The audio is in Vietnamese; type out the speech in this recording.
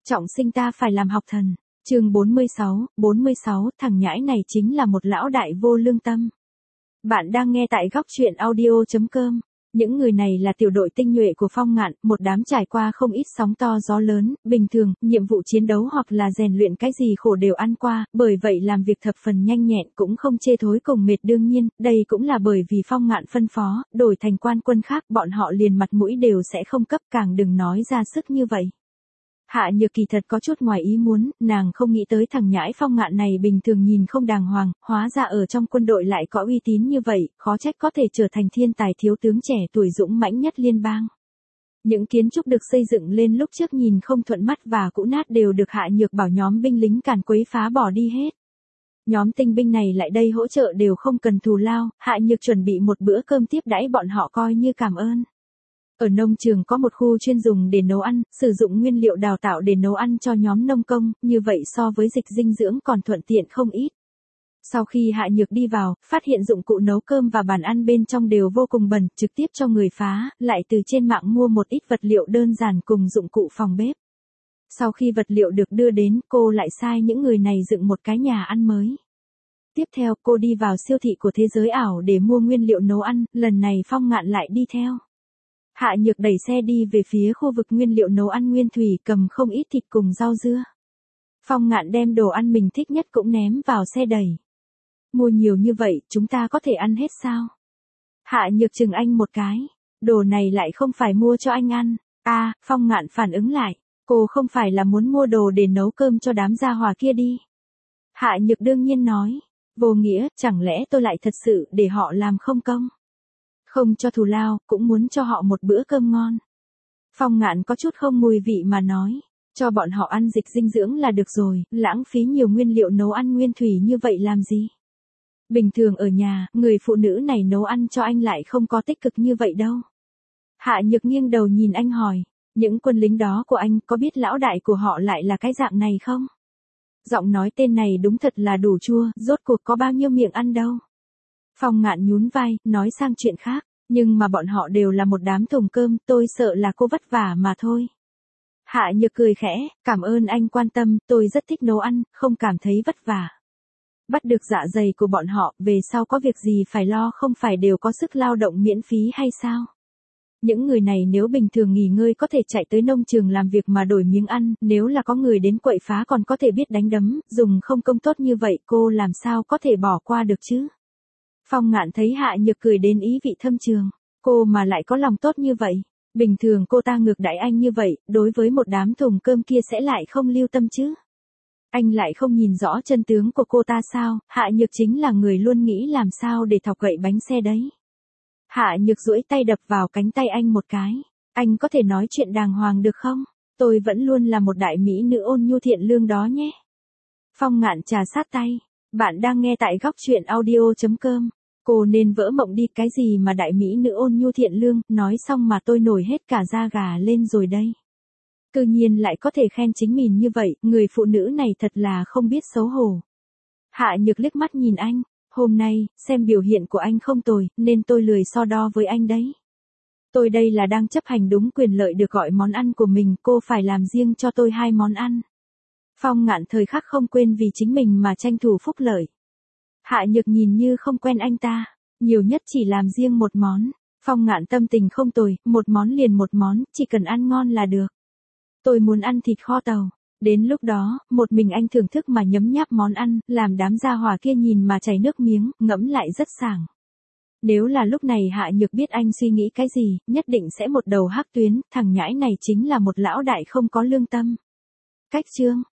Trọng sinh ta phải làm học thần. Chương 46, thằng nhãi này chính là một lão đại vô lương tâm. Bạn đang nghe tại góc truyện audio.com. Những người này là tiểu đội tinh nhuệ của Phong Ngạn, một đám trải qua không ít sóng to gió lớn, bình thường, nhiệm vụ chiến đấu hoặc là rèn luyện cái gì khổ đều ăn qua, bởi vậy làm việc thập phần nhanh nhẹn cũng không chê thối cùng mệt. Đương nhiên, đây cũng là bởi vì Phong Ngạn phân phó, đổi thành quan quân khác bọn họ liền mặt mũi đều sẽ không cấp, càng đừng nói ra sức như vậy. Hạ Nhược kỳ thật có chút ngoài ý muốn, nàng không nghĩ tới thằng nhãi Phong Ngạn này bình thường nhìn không đàng hoàng, hóa ra ở trong quân đội lại có uy tín như vậy, khó trách có thể trở thành thiên tài thiếu tướng trẻ tuổi dũng mãnh nhất liên bang. Những kiến trúc được xây dựng lên lúc trước nhìn không thuận mắt và cũ nát đều được Hạ Nhược bảo nhóm binh lính càn quấy phá bỏ đi hết. Nhóm tinh binh này lại đây hỗ trợ đều không cần thù lao, Hạ Nhược chuẩn bị một bữa cơm tiếp đãi bọn họ coi như cảm ơn. Ở nông trường có một khu chuyên dùng để nấu ăn, sử dụng nguyên liệu đào tạo để nấu ăn cho nhóm nông công, như vậy so với dịch dinh dưỡng còn thuận tiện không ít. Sau khi Hạ Nhược đi vào, phát hiện dụng cụ nấu cơm và bàn ăn bên trong đều vô cùng bẩn, trực tiếp cho người phá, lại từ trên mạng mua một ít vật liệu đơn giản cùng dụng cụ phòng bếp. Sau khi vật liệu được đưa đến, cô lại sai những người này dựng một cái nhà ăn mới. Tiếp theo, cô đi vào siêu thị của thế giới ảo để mua nguyên liệu nấu ăn, lần này Phong Ngạn lại đi theo. Hạ Nhược đẩy xe đi về phía khu vực nguyên liệu nấu ăn nguyên thủy, cầm không ít thịt cùng rau dưa. Phong Ngạn đem đồ ăn mình thích nhất cũng ném vào xe đẩy. Mua nhiều như vậy, chúng ta có thể ăn hết sao? Hạ Nhược chừng anh một cái. Đồ này lại không phải mua cho anh ăn. Phong Ngạn phản ứng lại. Cô không phải là muốn mua đồ để nấu cơm cho đám gia hỏa kia đi. Hạ Nhược đương nhiên nói. Vô nghĩa, chẳng lẽ tôi lại thật sự để họ làm không công? Không cho thù lao, cũng muốn cho họ một bữa cơm ngon. Phong Ngạn có chút không mùi vị mà nói, cho bọn họ ăn dịch dinh dưỡng là được rồi, lãng phí nhiều nguyên liệu nấu ăn nguyên thủy như vậy làm gì? Bình thường ở nhà, người phụ nữ này nấu ăn cho anh lại không có tích cực như vậy đâu. Hạ Nhược nghiêng đầu nhìn anh hỏi, những quân lính đó của anh có biết lão đại của họ lại là cái dạng này không? Giọng nói tên này đúng thật là đủ chua, rốt cuộc có bao nhiêu miệng ăn đâu. Phong Ngạn nhún vai, nói sang chuyện khác, nhưng mà bọn họ đều là một đám thùng cơm, tôi sợ là cô vất vả mà thôi. Hạ Nhược cười khẽ, cảm ơn anh quan tâm, tôi rất thích nấu ăn, không cảm thấy vất vả. Bắt được dạ dày của bọn họ, về sau có việc gì phải lo không phải đều có sức lao động miễn phí hay sao? Những người này nếu bình thường nghỉ ngơi có thể chạy tới nông trường làm việc mà đổi miếng ăn, nếu là có người đến quậy phá còn có thể biết đánh đấm, dùng không công tốt như vậy cô làm sao có thể bỏ qua được chứ? Phong Ngạn thấy Hạ Nhược cười đến ý vị thâm trường, cô mà lại có lòng tốt như vậy, bình thường cô ta ngược đãi anh như vậy, đối với một đám thùng cơm kia sẽ lại không lưu tâm chứ. Anh lại không nhìn rõ chân tướng của cô ta sao? Hạ Nhược chính là người luôn nghĩ làm sao để thọc gậy bánh xe đấy. Hạ Nhược duỗi tay đập vào cánh tay anh một cái, anh có thể nói chuyện đàng hoàng được không? Tôi vẫn luôn là một đại mỹ nữ ôn nhu thiện lương đó nhé. Phong Ngạn trà sát tay, bạn đang nghe tại góc truyện audio.com. Cô nên vỡ mộng đi, cái gì mà đại mỹ nữ ôn nhu thiện lương, nói xong mà tôi nổi hết cả da gà lên rồi đây. Cư nhiên lại có thể khen chính mình như vậy, người phụ nữ này thật là không biết xấu hổ. Hạ Nhược liếc mắt nhìn anh, hôm nay, xem biểu hiện của anh không tồi, nên tôi lười so đo với anh đấy. Tôi đây là đang chấp hành đúng quyền lợi được gọi món ăn của mình, cô phải làm riêng cho tôi 2 món ăn. Phong Ngạn thời khắc không quên vì chính mình mà tranh thủ phúc lợi. Hạ Nhược nhìn như không quen anh ta, nhiều nhất chỉ làm riêng một món. Phong Ngạn tâm tình không tồi, một món liền một món, chỉ cần ăn ngon là được. Tôi muốn ăn thịt kho tàu. Đến lúc đó, một mình anh thưởng thức mà nhấm nháp món ăn, làm đám gia hỏa kia nhìn mà chảy nước miếng, ngẫm lại rất sảng. Nếu là lúc này Hạ Nhược biết anh suy nghĩ cái gì, nhất định sẽ một đầu hắc tuyến, thằng nhãi này chính là một lão đại không có lương tâm. Cách chương